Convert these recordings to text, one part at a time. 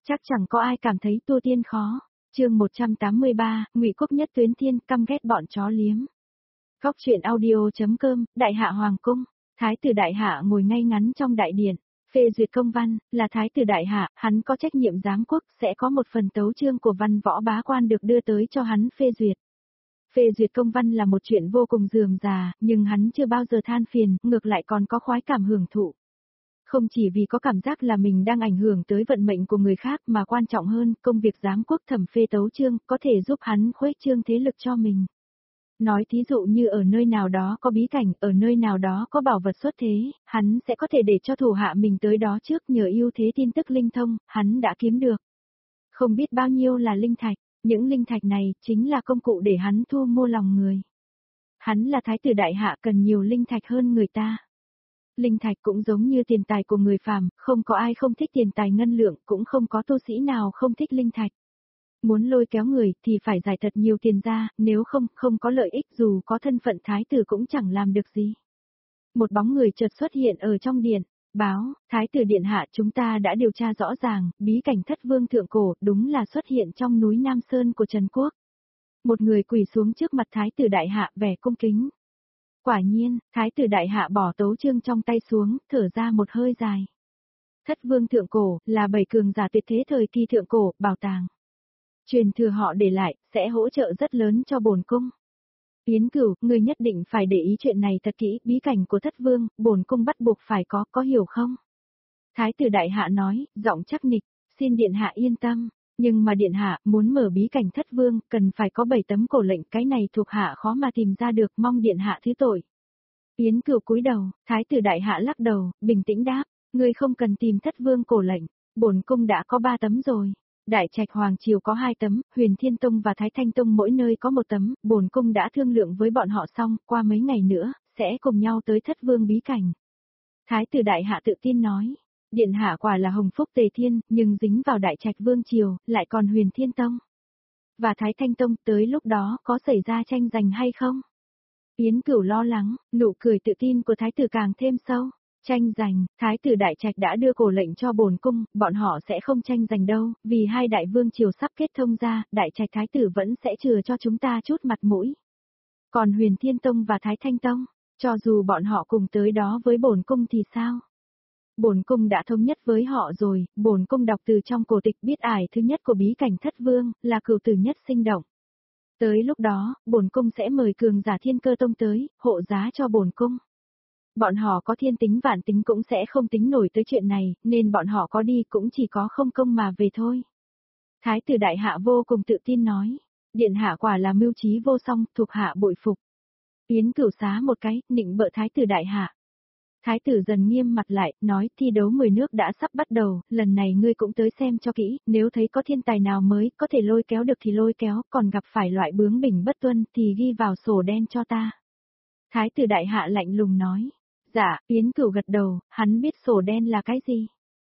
Chắc chẳng có ai cảm thấy tu tiên khó. Chương 183, Ngụy Quốc nhất tuyến thiên căm ghét bọn chó liếm. Góc truyện audio.com, Đại hạ hoàng cung. Thái tử Đại hạ ngồi ngay ngắn trong đại điện, phê duyệt công văn, là thái tử Đại hạ, hắn có trách nhiệm giám quốc, sẽ có một phần tấu chương của văn võ bá quan được đưa tới cho hắn phê duyệt. Phê duyệt công văn là một chuyện vô cùng rườm rà, nhưng hắn chưa bao giờ than phiền, ngược lại còn có khoái cảm hưởng thụ. Không chỉ vì có cảm giác là mình đang ảnh hưởng tới vận mệnh của người khác mà quan trọng hơn, công việc giám quốc thẩm phê tấu chương có thể giúp hắn khuếch trương thế lực cho mình. Nói thí dụ như ở nơi nào đó có bí cảnh, ở nơi nào đó có bảo vật xuất thế, hắn sẽ có thể để cho thủ hạ mình tới đó trước nhờ ưu thế tin tức linh thông, hắn đã kiếm được. Không biết bao nhiêu là linh thạch, những linh thạch này chính là công cụ để hắn thu mua lòng người. Hắn là thái tử Đại hạ cần nhiều linh thạch hơn người ta. Linh thạch cũng giống như tiền tài của người phàm, không có ai không thích tiền tài ngân lượng, cũng không có tu sĩ nào không thích linh thạch. Muốn lôi kéo người thì phải giải thật nhiều tiền ra, nếu không có lợi ích dù có thân phận thái tử cũng chẳng làm được gì. Một bóng người chợt xuất hiện ở trong điện, báo, thái tử điện hạ chúng ta đã điều tra rõ ràng, bí cảnh Thất Vương thượng cổ đúng là xuất hiện trong núi Nam Sơn của Trần Quốc. Một người quỳ xuống trước mặt thái tử Đại hạ vẻ cung kính. Quả nhiên, thái tử Đại hạ bỏ tấu chương trong tay xuống, thở ra một hơi dài. Thất Vương thượng cổ là 7 cường giả tuyệt thế thời kỳ thượng cổ, bảo tàng. Truyền thừa họ để lại, sẽ hỗ trợ rất lớn cho bổn cung. Yến Cửu, ngươi nhất định phải để ý chuyện này thật kỹ, bí cảnh của Thất Vương, bổn cung bắt buộc phải có hiểu không? Thái tử Đại hạ nói, giọng chắc nịch, xin điện hạ yên tâm, nhưng mà điện hạ muốn mở bí cảnh Thất Vương, cần phải có 7 tấm cổ lệnh, cái này thuộc hạ khó mà tìm ra được, mong điện hạ thứ tội. Yến Cửu cúi đầu, thái tử Đại hạ lắc đầu, bình tĩnh đáp, ngươi không cần tìm Thất Vương cổ lệnh, bổn cung đã có 3 tấm rồi. Đại Trạch Hoàng Triều có 2 tấm, Huyền Thiên Tông và Thái Thanh Tông mỗi nơi có 1 tấm, bổn cung đã thương lượng với bọn họ xong, qua mấy ngày nữa, sẽ cùng nhau tới Thất Vương bí cảnh. Thái tử Đại hạ tự tin nói, điện hạ quả là hồng phúc tề thiên, nhưng dính vào Đại Trạch Vương Triều, lại còn Huyền Thiên Tông. Và Thái Thanh Tông, tới lúc đó có xảy ra tranh giành hay không? Yến Cửu lo lắng, nụ cười tự tin của thái tử càng thêm sâu. Tranh giành, thái tử Đại Trạch đã đưa cổ lệnh cho bổn cung, bọn họ sẽ không tranh giành đâu, vì hai đại vương triều sắp kết thông ra, Đại Trạch thái tử vẫn sẽ chừa cho chúng ta chút mặt mũi. Còn Huyền Thiên Tông và Thái Thanh Tông, cho dù bọn họ cùng tới đó với bổn cung thì sao? Bổn cung đã thống nhất với họ rồi, bổn cung đọc từ trong cổ tịch biết ải thứ nhất của bí cảnh Thất Vương, là cửu tử nhất sinh động. Tới lúc đó, bổn cung sẽ mời cường giả Thiên Cơ Tông tới, hộ giá cho bổn cung. Bọn họ có thiên tính vạn tính cũng sẽ không tính nổi tới chuyện này, nên bọn họ có đi cũng chỉ có không công mà về thôi. Thái tử Đại hạ vô cùng tự tin nói, điện hạ quả là mưu trí vô song, thuộc hạ bội phục. Yến Cửu xá một cái, nịnh bợ thái tử Đại hạ. Thái tử dần nghiêm mặt lại, nói thi đấu 10 nước đã sắp bắt đầu, lần này ngươi cũng tới xem cho kỹ, nếu thấy có thiên tài nào mới, có thể lôi kéo được thì lôi kéo, còn gặp phải loại bướng bỉnh bất tuân thì ghi vào sổ đen cho ta. Thái tử Đại hạ lạnh lùng nói. Dạ, Yến Cửu gật đầu, hắn biết sổ đen là cái gì.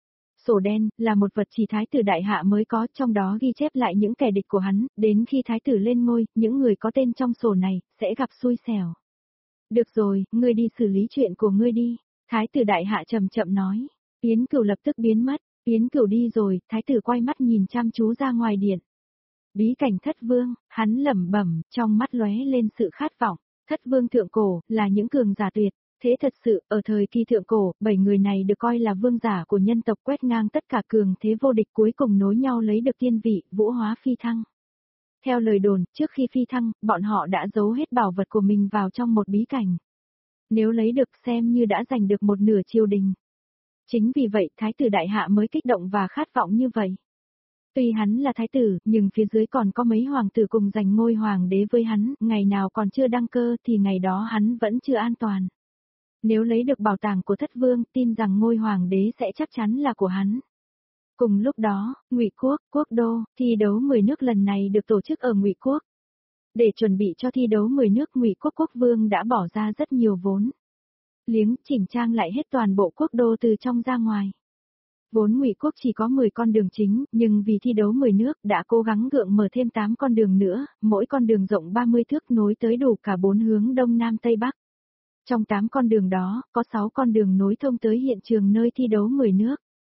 Sổ đen là một vật chỉ thái tử Đại hạ mới có, trong đó ghi chép lại những kẻ địch của hắn, đến khi thái tử lên ngôi, những người có tên trong sổ này, sẽ gặp xui xẻo. Được rồi, ngươi đi xử lý chuyện của ngươi đi, thái tử Đại hạ chậm chậm nói. Yến Cửu lập tức biến mất, Yến Cửu đi rồi, thái tử quay mắt nhìn chăm chú ra ngoài điện. Bí cảnh Thất Vương, hắn lẩm bẩm, trong mắt lóe lên sự khát vọng. Thất Vương thượng cổ, là những cường giả tuyệt. Thế thật sự, ở thời kỳ thượng cổ, 7 người này được coi là vương giả của nhân tộc quét ngang tất cả cường thế vô địch cuối cùng nối nhau lấy được tiên vị, vũ hóa phi thăng. Theo lời đồn, trước khi phi thăng, bọn họ đã giấu hết bảo vật của mình vào trong một bí cảnh. Nếu lấy được xem như đã giành được một nửa triều đình. Chính vì vậy, thái tử Đại hạ mới kích động và khát vọng như vậy. Tuy hắn là thái tử, nhưng phía dưới còn có mấy hoàng tử cùng giành ngôi hoàng đế với hắn, ngày nào còn chưa đăng cơ thì ngày đó hắn vẫn chưa an toàn. Nếu lấy được bảo tàng của Thất Vương, tin rằng ngôi hoàng đế sẽ chắc chắn là của hắn. Cùng lúc đó, Ngụy Quốc, quốc đô, thi đấu 10 nước lần này được tổ chức ở Ngụy Quốc. Để chuẩn bị cho thi đấu 10 nước, Ngụy Quốc quốc vương đã bỏ ra rất nhiều vốn. Liếng chỉnh trang lại hết toàn bộ quốc đô từ trong ra ngoài. Vốn Ngụy Quốc chỉ có 10 con đường chính, nhưng vì thi đấu 10 nước đã cố gắng gượng mở thêm 8 con đường nữa, mỗi con đường rộng 30 thước nối tới đủ cả 4 hướng đông nam tây bắc. Trong 8 con đường đó, có 6 con đường nối thông tới hiện trường nơi thi đấu 10 nước.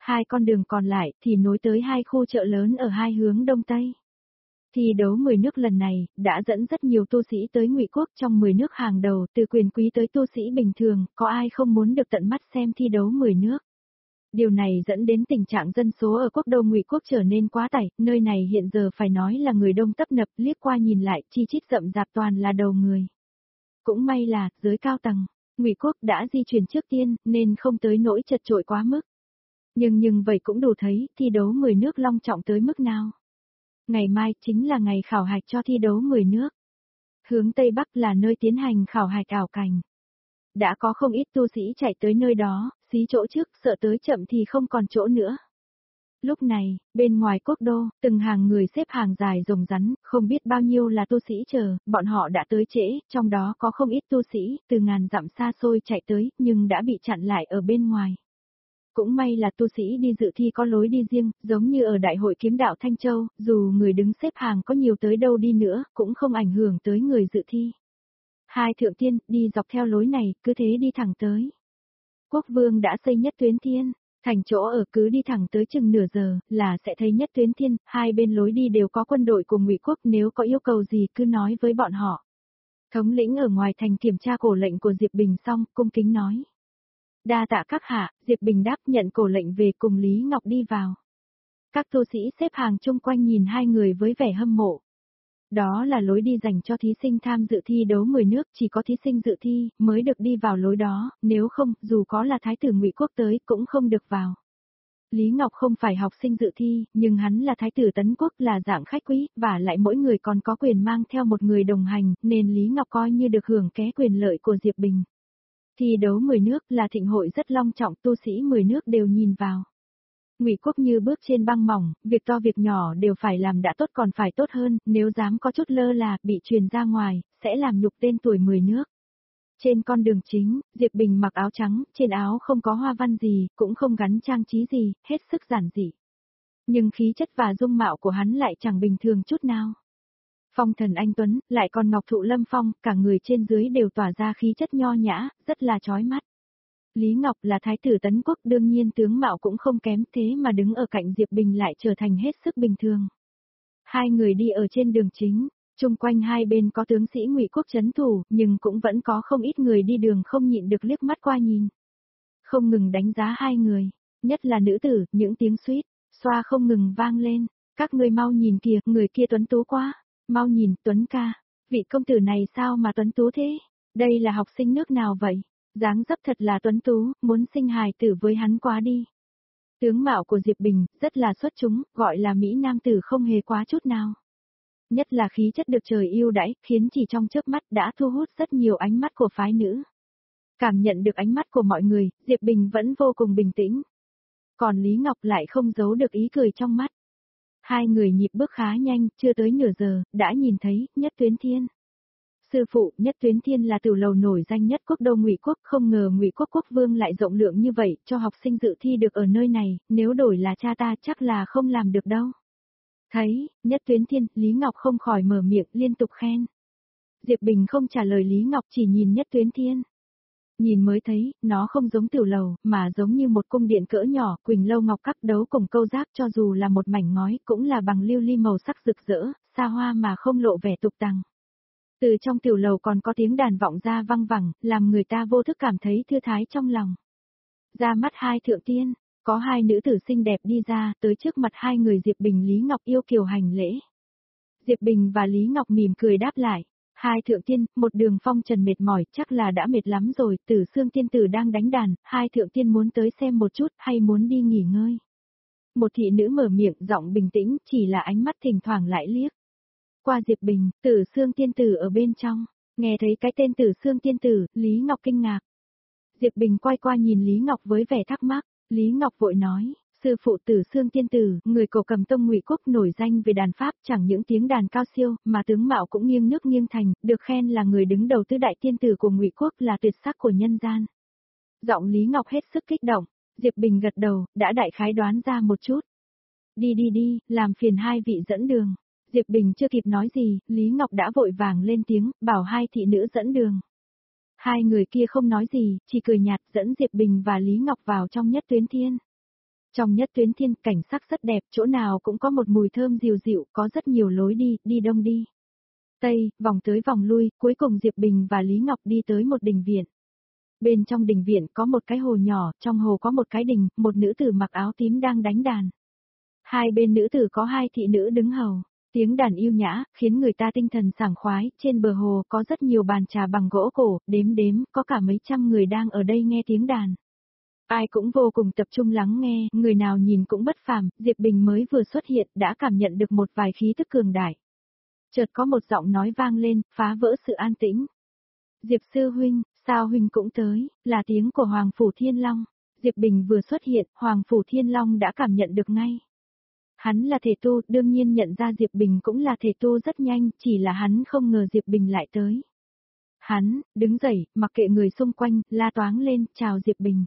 Hai con đường còn lại thì nối tới hai khu chợ lớn ở hai hướng đông tây. Thi đấu 10 nước lần này đã dẫn rất nhiều tu sĩ tới Ngụy Quốc, trong 10 nước hàng đầu, từ quyền quý tới tu sĩ bình thường, có ai không muốn được tận mắt xem thi đấu 10 nước. Điều này dẫn đến tình trạng dân số ở quốc đô Ngụy Quốc trở nên quá tải, nơi này hiện giờ phải nói là người đông tấp nập, liếc qua nhìn lại chi chít rậm rạp toàn là đầu người. Cũng may là, giới cao tầng, Ngụy Quốc đã di chuyển trước tiên, nên không tới nỗi chật chội quá mức. Nhưng vậy cũng đủ thấy, thi đấu 10 nước long trọng tới mức nào. Ngày mai chính là ngày khảo hạch cho thi đấu 10 nước. Hướng Tây Bắc là nơi tiến hành khảo hạch ảo cảnh. Đã có không ít tu sĩ chạy tới nơi đó, xí chỗ trước, sợ tới chậm thì không còn chỗ nữa. Lúc này, bên ngoài quốc đô, từng hàng người xếp hàng dài rồng rắn, không biết bao nhiêu là tu sĩ chờ, bọn họ đã tới trễ, trong đó có không ít tu sĩ, từ ngàn dặm xa xôi chạy tới, nhưng đã bị chặn lại ở bên ngoài. Cũng may là tu sĩ đi dự thi có lối đi riêng, giống như ở Đại hội Kiếm Đạo Thanh Châu, dù người đứng xếp hàng có nhiều tới đâu đi nữa, cũng không ảnh hưởng tới người dự thi. Hai thượng tiên, đi dọc theo lối này, cứ thế đi thẳng tới. Quốc vương đã xây Nhất Tuyến Thiên, thành chỗ ở, cứ đi thẳng tới chừng nửa giờ, là sẽ thấy Nhất Tuyến Thiên, hai bên lối đi đều có quân đội của Ngụy Quốc, nếu có yêu cầu gì cứ nói với bọn họ. Thống lĩnh ở ngoài thành kiểm tra cổ lệnh của Diệp Bình xong, cung kính nói. Đa tạ các hạ, Diệp Bình đáp nhận cổ lệnh về cùng Lý Ngọc đi vào. Các tu sĩ xếp hàng chung quanh nhìn hai người với vẻ hâm mộ. Đó là lối đi dành cho thí sinh tham dự thi đấu 10 nước, chỉ có thí sinh dự thi mới được đi vào lối đó, nếu không, dù có là thái tử Ngụy Quốc tới cũng không được vào. Lý Ngọc không phải học sinh dự thi, nhưng hắn là thái tử Tấn Quốc, là dạng khách quý, và lại mỗi người còn có quyền mang theo một người đồng hành, nên Lý Ngọc coi như được hưởng ké quyền lợi của Diệp Bình. Thi đấu 10 nước là thịnh hội rất long trọng, tu sĩ 10 nước đều nhìn vào. Ngụy Quốc như bước trên băng mỏng, việc to việc nhỏ đều phải làm đã tốt còn phải tốt hơn, nếu dám có chút lơ là, bị truyền ra ngoài, sẽ làm nhục tên tuổi 10 nước. Trên con đường chính, Diệp Bình mặc áo trắng, trên áo không có hoa văn gì, cũng không gắn trang trí gì, hết sức giản dị. Nhưng khí chất và dung mạo của hắn lại chẳng bình thường chút nào. Phong thần anh tuấn, lại còn ngọc thụ lâm phong, cả người trên dưới đều tỏa ra khí chất nho nhã, rất là chói mắt. Lý Ngọc là thái tử Tấn Quốc, đương nhiên tướng mạo cũng không kém, thế mà đứng ở cạnh Diệp Bình lại trở thành hết sức bình thường. Hai người đi ở trên đường chính, chung quanh hai bên có tướng sĩ Ngụy Quốc trấn thủ, nhưng cũng vẫn có không ít người đi đường không nhịn được liếc mắt qua nhìn. Không ngừng đánh giá hai người, nhất là nữ tử, những tiếng suýt, xoa không ngừng vang lên. Các ngươi mau nhìn kìa, người kia tuấn tú quá, mau nhìn, Tuấn ca, vị công tử này sao mà tuấn tú thế, đây là học sinh nước nào vậy? Dáng dấp thật là tuấn tú, muốn sinh hài tử với hắn quá đi. Tướng mạo của Diệp Bình, rất là xuất chúng, gọi là Mỹ Nam tử không hề quá chút nào. Nhất là khí chất được trời yêu đãi, khiến chỉ trong chớp mắt đã thu hút rất nhiều ánh mắt của phái nữ. Cảm nhận được ánh mắt của mọi người, Diệp Bình vẫn vô cùng bình tĩnh. Còn Lý Ngọc lại không giấu được ý cười trong mắt. Hai người nhịp bước khá nhanh, chưa tới nửa giờ, đã nhìn thấy, Nhất Tuyến Thiên. Sư phụ, Nhất Tuyến Thiên là tiểu lầu nổi danh nhất quốc đô Ngụy Quốc, không ngờ Ngụy Quốc quốc vương lại rộng lượng như vậy, cho học sinh dự thi được ở nơi này, nếu đổi là cha ta chắc là không làm được đâu. Thấy, Nhất Tuyến Thiên, Lý Ngọc không khỏi mở miệng liên tục khen. Diệp Bình không trả lời Lý Ngọc, chỉ nhìn Nhất Tuyến Thiên. Nhìn mới thấy, nó không giống tiểu lầu, mà giống như một cung điện cỡ nhỏ, quỳnh lâu ngọc các đấu cùng câu giác, cho dù là một mảnh ngói, cũng là bằng lưu ly màu sắc rực rỡ, xa hoa mà không lộ vẻ tục tằng. Từ trong tiểu lầu còn có tiếng đàn vọng ra văng vẳng, làm người ta vô thức cảm thấy thư thái trong lòng. Ra mắt hai thượng tiên, có hai nữ tử xinh đẹp đi ra, tới trước mặt hai người Diệp Bình Lý Ngọc yêu kiều hành lễ. Diệp Bình và Lý Ngọc mỉm cười đáp lại. Hai thượng tiên, một đường phong trần mệt mỏi, chắc là đã mệt lắm rồi, Tử Xương tiên tử đang đánh đàn, hai thượng tiên muốn tới xem một chút, hay muốn đi nghỉ ngơi. Một thị nữ mở miệng, giọng bình tĩnh, chỉ là ánh mắt thỉnh thoảng lại liếc. Qua Diệp Bình, Tử Xương tiên tử ở bên trong, nghe thấy cái tên Tử Xương tiên tử, Lý Ngọc kinh ngạc. Diệp Bình quay qua nhìn Lý Ngọc với vẻ thắc mắc, Lý Ngọc vội nói. Sư phụ Tử Xương tiên tử, người Cổ Cầm Tông Ngụy Quốc nổi danh về đàn pháp, chẳng những tiếng đàn cao siêu, mà tướng mạo cũng nghiêng nước nghiêng thành, được khen là người đứng đầu tứ đại tiên tử của Ngụy Quốc, là tuyệt sắc của nhân gian. Giọng Lý Ngọc hết sức kích động, Diệp Bình gật đầu, đã đại khái đoán ra một chút. Đi, làm phiền hai vị dẫn đường. Diệp Bình chưa kịp nói gì, Lý Ngọc đã vội vàng lên tiếng, bảo hai thị nữ dẫn đường. Hai người kia không nói gì, chỉ cười nhạt dẫn Diệp Bình và Lý Ngọc vào trong Nhất Tuyến Thiên. Trong Nhất Tuyến Thiên cảnh sắc rất đẹp, chỗ nào cũng có một mùi thơm dịu dịu, có rất nhiều lối đi, đi đông đi tây, vòng tới vòng lui, cuối cùng Diệp Bình và Lý Ngọc đi tới một đình viện. Bên trong đình viện có một cái hồ nhỏ, trong hồ có một cái đình, một nữ tử mặc áo tím đang đánh đàn. Hai bên nữ tử có hai thị nữ đứng hầu. Tiếng đàn yêu nhã, khiến người ta tinh thần sảng khoái, trên bờ hồ có rất nhiều bàn trà bằng gỗ cổ, đếm đếm, có cả mấy trăm người đang ở đây nghe tiếng đàn. Ai cũng vô cùng tập trung lắng nghe, người nào nhìn cũng bất phàm, Diệp Bình mới vừa xuất hiện đã cảm nhận được một vài khí tức cường đại. Chợt có một giọng nói vang lên, phá vỡ sự an tĩnh. Diệp sư huynh, sao huynh cũng tới, là tiếng của Hoàng Phủ Thiên Long. Diệp Bình vừa xuất hiện, Hoàng Phủ Thiên Long đã cảm nhận được ngay. Hắn là thể tu, đương nhiên nhận ra Diệp Bình cũng là thể tu rất nhanh, chỉ là hắn không ngờ Diệp Bình lại tới. Hắn, đứng dậy, mặc kệ người xung quanh, la toáng lên, chào Diệp Bình.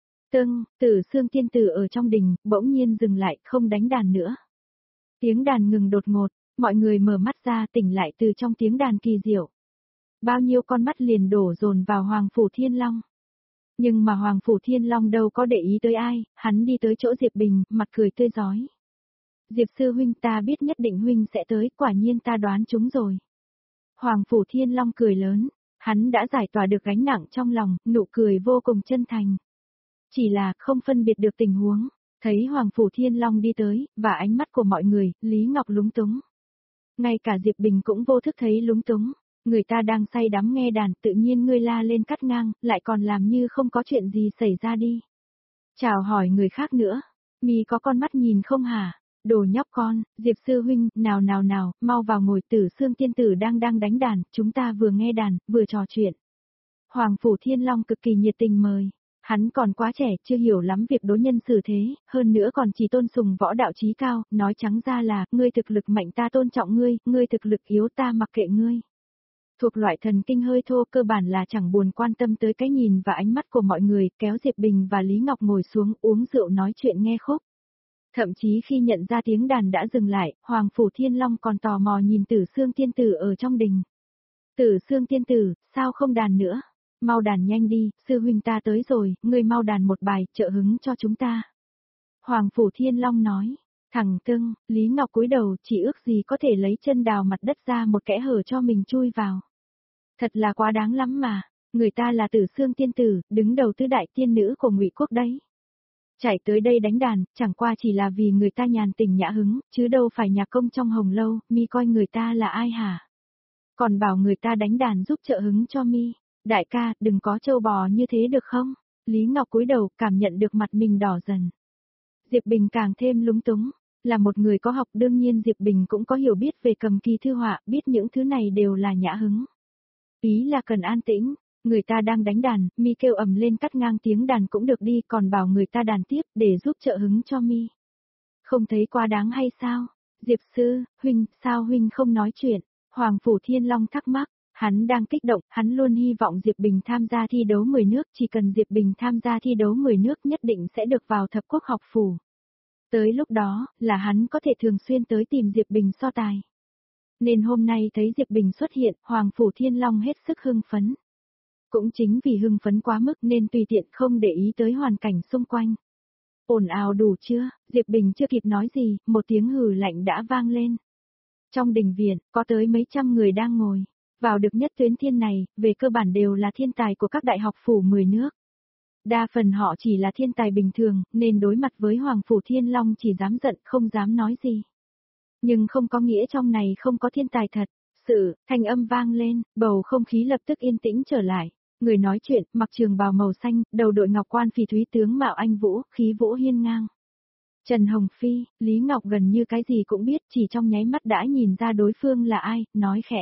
Tử Xương tiên tử ở trong đình, bỗng nhiên dừng lại, không đánh đàn nữa. Tiếng đàn ngừng đột ngột, mọi người mở mắt ra tỉnh lại từ trong tiếng đàn kỳ diệu. Bao nhiêu con mắt liền đổ dồn vào Hoàng Phủ Thiên Long. Nhưng mà Hoàng Phủ Thiên Long đâu có để ý tới ai, hắn đi tới chỗ Diệp Bình, mặt cười tươi rói. Diệp sư huynh, ta biết nhất định huynh sẽ tới, quả nhiên ta đoán chúng rồi. Hoàng Phủ Thiên Long cười lớn, hắn đã giải tỏa được gánh nặng trong lòng, nụ cười vô cùng chân thành. Chỉ là không phân biệt được tình huống, thấy Hoàng Phủ Thiên Long đi tới, và ánh mắt của mọi người, Lý Ngọc lúng túng. Ngay cả Diệp Bình cũng vô thức thấy lúng túng, người ta đang say đắm nghe đàn, tự nhiên ngươi la lên cắt ngang, lại còn làm như không có chuyện gì xảy ra đi. Chào hỏi người khác nữa, mi có con mắt nhìn không hả? Đồ nhóc con, Diệp sư huynh, nào, mau vào ngồi, Tử Xương tiên tử đang đánh đàn, chúng ta vừa nghe đàn, vừa trò chuyện. Hoàng Phủ Thiên Long cực kỳ nhiệt tình mời. Hắn còn quá trẻ, chưa hiểu lắm việc đối nhân xử thế, hơn nữa còn chỉ tôn sùng võ đạo chí cao, nói trắng ra là, ngươi thực lực mạnh ta tôn trọng ngươi thực lực yếu ta mặc kệ ngươi. Thuộc loại thần kinh hơi thô, cơ bản là chẳng buồn quan tâm tới cái nhìn và ánh mắt của mọi người, kéo Diệp Bình và Lý Ngọc ngồi xuống uống rượu nói chuyện nghe khúc. Thậm chí khi nhận ra tiếng đàn đã dừng lại, Hoàng Phủ Thiên Long còn tò mò nhìn Tử Xương tiên tử ở trong đình. Tử Xương tiên tử, sao không đàn nữa? Mau đàn nhanh đi, sư huynh ta tới rồi, ngươi mau đàn một bài, trợ hứng cho chúng ta. Hoàng Phủ Thiên Long nói, thẳng tưng, Lý Ngọc cúi đầu, chỉ ước gì có thể lấy chân đào mặt đất ra một kẽ hở cho mình chui vào. Thật là quá đáng lắm mà, người ta là Tử Xương tiên tử, đứng đầu tứ đại tiên nữ của Ngụy Quốc đấy. Chạy tới đây đánh đàn, chẳng qua chỉ là vì người ta nhàn tình nhã hứng, chứ đâu phải nhạc công trong hồng lâu, mi coi người ta là ai hả? Còn bảo người ta đánh đàn giúp trợ hứng cho mi. Đại ca, đừng có trâu bò như thế được không? Lý Ngọc cúi đầu, cảm nhận được mặt mình đỏ dần. Diệp Bình càng thêm lúng túng. Là một người có học đương nhiên Diệp Bình cũng có hiểu biết về cầm kỳ thư họa, biết những thứ này đều là nhã hứng. Ý là cần an tĩnh, người ta đang đánh đàn, mi kêu ầm lên cắt ngang tiếng đàn cũng được đi, còn bảo người ta đàn tiếp để giúp trợ hứng cho mi. Không thấy quá đáng hay sao? Diệp sư, huynh, sao huynh không nói chuyện? Hoàng Phủ Thiên Long thắc mắc. Hắn đang kích động, hắn luôn hy vọng Diệp Bình tham gia thi đấu 10 nước, chỉ cần Diệp Bình tham gia thi đấu 10 nước nhất định sẽ được vào thập quốc học phủ. Tới lúc đó, là hắn có thể thường xuyên tới tìm Diệp Bình so tài. Nên hôm nay thấy Diệp Bình xuất hiện, Hoàng Phủ Thiên Long hết sức hưng phấn. Cũng chính vì hưng phấn quá mức nên tùy tiện không để ý tới hoàn cảnh xung quanh. Ồn ào đủ chưa? Diệp Bình chưa kịp nói gì, một tiếng hừ lạnh đã vang lên. Trong đình viện, có tới mấy trăm người đang ngồi. Vào được Nhất Tuyến Thiên này, về cơ bản đều là thiên tài của các đại học phủ 10 nước. Đa phần họ chỉ là thiên tài bình thường, nên đối mặt với Hoàng Phủ Thiên Long chỉ dám giận không dám nói gì. Nhưng không có nghĩa trong này không có thiên tài thật. Thanh âm vang lên, bầu không khí lập tức yên tĩnh trở lại. Người nói chuyện, mặc trường bào màu xanh, đầu đội ngọc quan phỉ thúy tướng mạo anh vũ, khí vũ hiên ngang. Trần Hồng Phi, Lý Ngọc gần như cái gì cũng biết, chỉ trong nháy mắt đã nhìn ra đối phương là ai, nói khẽ.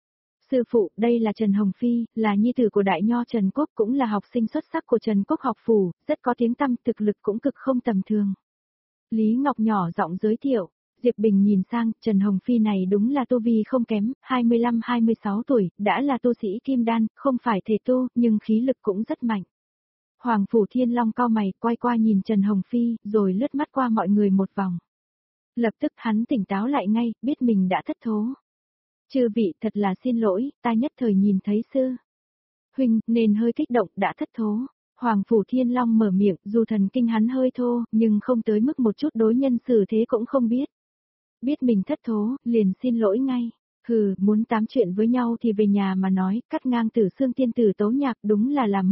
Sư phụ, đây là Trần Hồng Phi, là nhi tử của đại nho Trần Quốc, cũng là học sinh xuất sắc của Trần Quốc học phủ, rất có tiếng tăm, thực lực cũng cực không tầm thường. Lý Ngọc nhỏ giọng giới thiệu, Diệp Bình nhìn sang, Trần Hồng Phi này đúng là tu vi không kém, 25-26 tuổi, đã là tu sĩ kim đan, không phải thể tu, nhưng khí lực cũng rất mạnh. Hoàng Phủ Thiên Long cau mày, quay qua nhìn Trần Hồng Phi, rồi lướt mắt qua mọi người một vòng. Lập tức hắn tỉnh táo lại ngay, biết mình đã thất thố. Chư vị, thật là xin lỗi, ta nhất thời nhìn thấy sư huynh, nên hơi kích động, đã thất thố. Hoàng Phủ Thiên Long mở miệng, dù thần kinh hắn hơi thô, nhưng không tới mức một chút đối nhân xử thế cũng không biết. Biết mình thất thố, liền xin lỗi ngay. Hừ, muốn tám chuyện với nhau thì về nhà mà nói, cắt ngang Tử Xương tiên tử Tấu Nhạc đúng là làm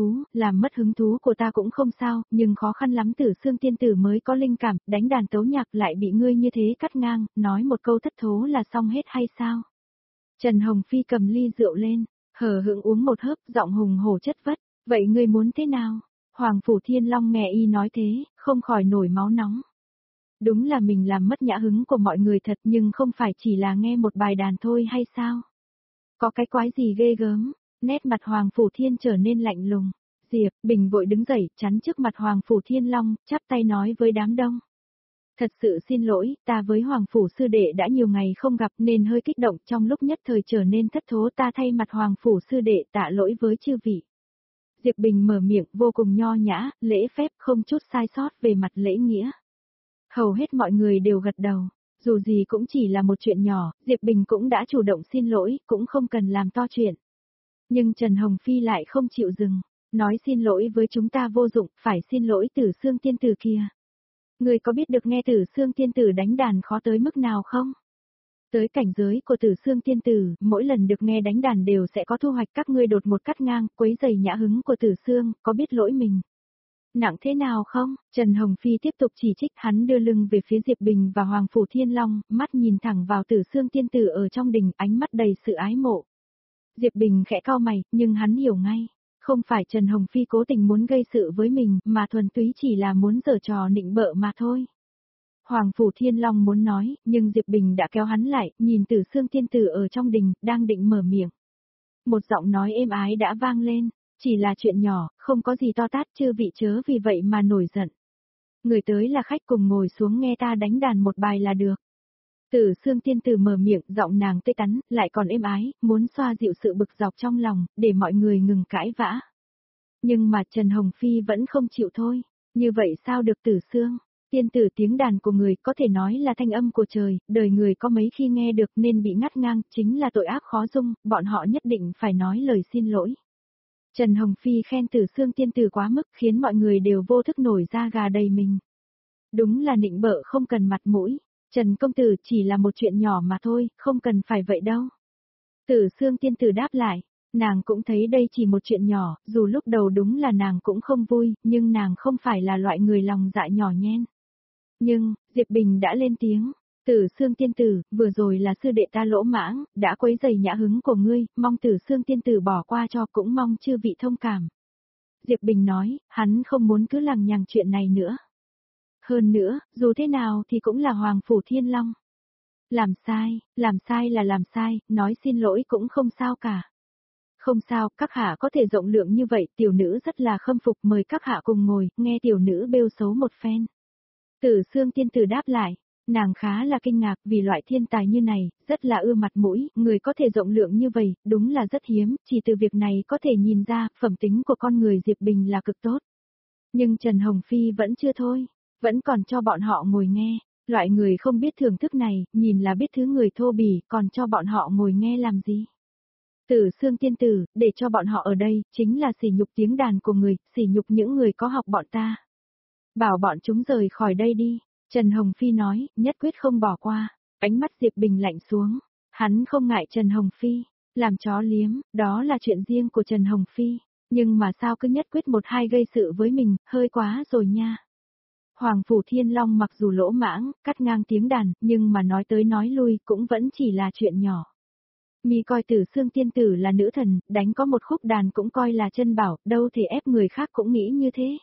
mất hứng thú của ta cũng không sao, nhưng khó khăn lắm Tử Xương tiên tử mới có linh cảm, đánh đàn Tấu Nhạc lại bị ngươi như thế cắt ngang, nói một câu thất thố là xong hết hay sao? Trần Hồng Phi cầm ly rượu lên, hờ hững uống một hớp, giọng hùng hổ chất vất, vậy ngươi muốn thế nào? Hoàng Phủ Thiên Long nghe y nói thế, không khỏi nổi máu nóng. Đúng là mình làm mất nhã hứng của mọi người thật nhưng không phải chỉ là nghe một bài đàn thôi hay sao? Có cái quái gì ghê gớm, nét mặt Hoàng Phủ Thiên trở nên lạnh lùng. Diệp Bình vội đứng dậy, chắn trước mặt Hoàng Phủ Thiên Long, chắp tay nói với đám đông. Thật sự xin lỗi, ta với Hoàng Phủ sư đệ đã nhiều ngày không gặp nên hơi kích động, trong lúc nhất thời trở nên thất thố, ta thay mặt Hoàng Phủ sư đệ tạ lỗi với chư vị. Diệp Bình mở miệng vô cùng nho nhã, lễ phép không chút sai sót về mặt lễ nghĩa. Hầu hết mọi người đều gật đầu, dù gì cũng chỉ là một chuyện nhỏ, Diệp Bình cũng đã chủ động xin lỗi, cũng không cần làm to chuyện. Nhưng Trần Hồng Phi lại không chịu dừng, nói xin lỗi với chúng ta vô dụng, phải xin lỗi Tử Xương tiên tử kia. Người có biết được nghe Tử Xương tiên tử đánh đàn khó tới mức nào không? Tới cảnh giới của Tử Xương tiên tử, mỗi lần được nghe đánh đàn đều sẽ có thu hoạch, các ngươi đột một cắt ngang, quấy rầy nhã hứng của Tử Xương, có biết lỗi mình nặng thế nào không? Trần Hồng Phi tiếp tục chỉ trích, hắn đưa lưng về phía Diệp Bình và Hoàng Phủ Thiên Long, mắt nhìn thẳng vào Tử Xương tiên tử ở trong đình, ánh mắt đầy sự ái mộ. Diệp Bình khẽ cau mày, nhưng hắn hiểu ngay, không phải Trần Hồng Phi cố tình muốn gây sự với mình, mà thuần túy chỉ là muốn giở trò nịnh bợ mà thôi. Hoàng Phủ Thiên Long muốn nói, nhưng Diệp Bình đã kéo hắn lại, nhìn Tử Xương tiên tử ở trong đình, đang định mở miệng. Một giọng nói êm ái đã vang lên. Chỉ là chuyện nhỏ, không có gì to tát, chư vị chớ vì vậy mà nổi giận. Người tới là khách, cùng ngồi xuống nghe ta đánh đàn một bài là được. Tử Xương tiên tử mở miệng, giọng nàng tươi tắn, lại còn êm ái, muốn xoa dịu sự bực dọc trong lòng, để mọi người ngừng cãi vã. Nhưng mà Trần Hồng Phi vẫn không chịu thôi. Như vậy sao được Tử Xương? Tiên tử, tiếng đàn của người có thể nói là thanh âm của trời, đời người có mấy khi nghe được nên bị ngắt ngang, chính là tội ác khó dung, bọn họ nhất định phải nói lời xin lỗi. Trần Hồng Phi khen Tử Xương tiên tử quá mức, khiến mọi người đều vô thức nổi da gà đầy mình. Đúng là nịnh bợ không cần mặt mũi. Trần công tử, chỉ là một chuyện nhỏ mà thôi, không cần phải vậy đâu. Tử Xương tiên tử đáp lại, nàng cũng thấy đây chỉ một chuyện nhỏ, dù lúc đầu đúng là nàng cũng không vui, nhưng nàng không phải là loại người lòng dạ nhỏ nhen. Nhưng, Diệp Bình đã lên tiếng. Tử Xương tiên tử, vừa rồi là sư đệ ta lỗ mãng, đã quấy rầy nhã hứng của ngươi, mong Tử Xương tiên tử bỏ qua cho, cũng mong chư vị thông cảm. Diệp Bình nói, hắn không muốn cứ lằng nhằng chuyện này nữa. Hơn nữa, dù thế nào thì cũng là Hoàng Phủ Thiên Long. Làm sai là làm sai, nói xin lỗi cũng không sao cả. Không sao, các hạ có thể rộng lượng như vậy, tiểu nữ rất là khâm phục, mời các hạ cùng ngồi, nghe tiểu nữ bêu xấu một phen. Tử Xương tiên tử đáp lại. Nàng khá là kinh ngạc vì loại thiên tài như này, rất là ưa mặt mũi, người có thể rộng lượng như vậy, đúng là rất hiếm, chỉ từ việc này có thể nhìn ra, phẩm tính của con người Diệp Bình là cực tốt. Nhưng Trần Hồng Phi vẫn chưa thôi, vẫn còn cho bọn họ ngồi nghe, loại người không biết thưởng thức này, nhìn là biết thứ người thô bỉ, còn cho bọn họ ngồi nghe làm gì. Tử Xương tiên tử, để cho bọn họ ở đây, chính là sỉ nhục tiếng đàn của người, sỉ nhục những người có học bọn ta. Bảo bọn chúng rời khỏi đây đi. Trần Hồng Phi nói, nhất quyết không bỏ qua. Ánh mắt Diệp Bình lạnh xuống. Hắn không ngại Trần Hồng Phi. Làm chó liếm, đó là chuyện riêng của Trần Hồng Phi. Nhưng mà sao cứ nhất quyết một hai gây sự với mình, hơi quá rồi nha. Hoàng Phủ Thiên Long mặc dù lỗ mãng, cắt ngang tiếng đàn, nhưng mà nói tới nói lui cũng vẫn chỉ là chuyện nhỏ. Mi coi Tử Xương tiên tử là nữ thần, đánh có một khúc đàn cũng coi là chân bảo, đâu thể ép người khác cũng nghĩ như thế.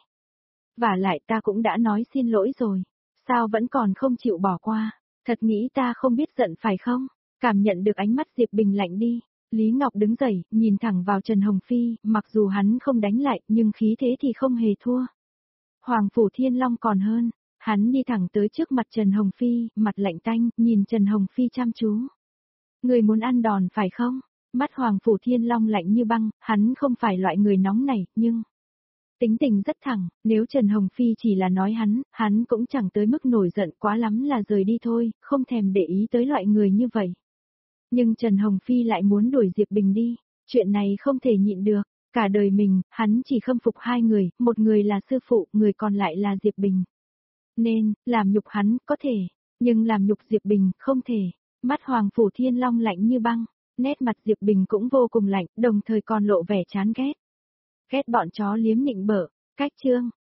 Và lại ta cũng đã nói xin lỗi rồi. Sao vẫn còn không chịu bỏ qua, thật nghĩ ta không biết giận phải không? Cảm nhận được ánh mắt Diệp Bình lạnh đi, Lý Ngọc đứng dậy, nhìn thẳng vào Trần Hồng Phi, mặc dù hắn không đánh lại, nhưng khí thế thì không hề thua. Hoàng Phủ Thiên Long còn hơn, hắn đi thẳng tới trước mặt Trần Hồng Phi, mặt lạnh tanh, nhìn Trần Hồng Phi chăm chú. Người muốn ăn đòn phải không? Mắt Hoàng Phủ Thiên Long lạnh như băng, hắn không phải loại người nóng này, nhưng tính tình rất thẳng, nếu Trần Hồng Phi chỉ là nói hắn cũng chẳng tới mức nổi giận, quá lắm là rời đi thôi, không thèm để ý tới loại người như vậy. Nhưng Trần Hồng Phi lại muốn đuổi Diệp Bình đi, chuyện này không thể nhịn được. Cả đời mình, hắn chỉ khâm phục hai người, một người là sư phụ, người còn lại là Diệp Bình. Nên, làm nhục hắn, có thể, nhưng làm nhục Diệp Bình, không thể. Mắt Hoàng Phủ Thiên Long lạnh như băng, nét mặt Diệp Bình cũng vô cùng lạnh, đồng thời còn lộ vẻ chán ghét. Ghét bọn chó liếm nịnh bợ, cách chương.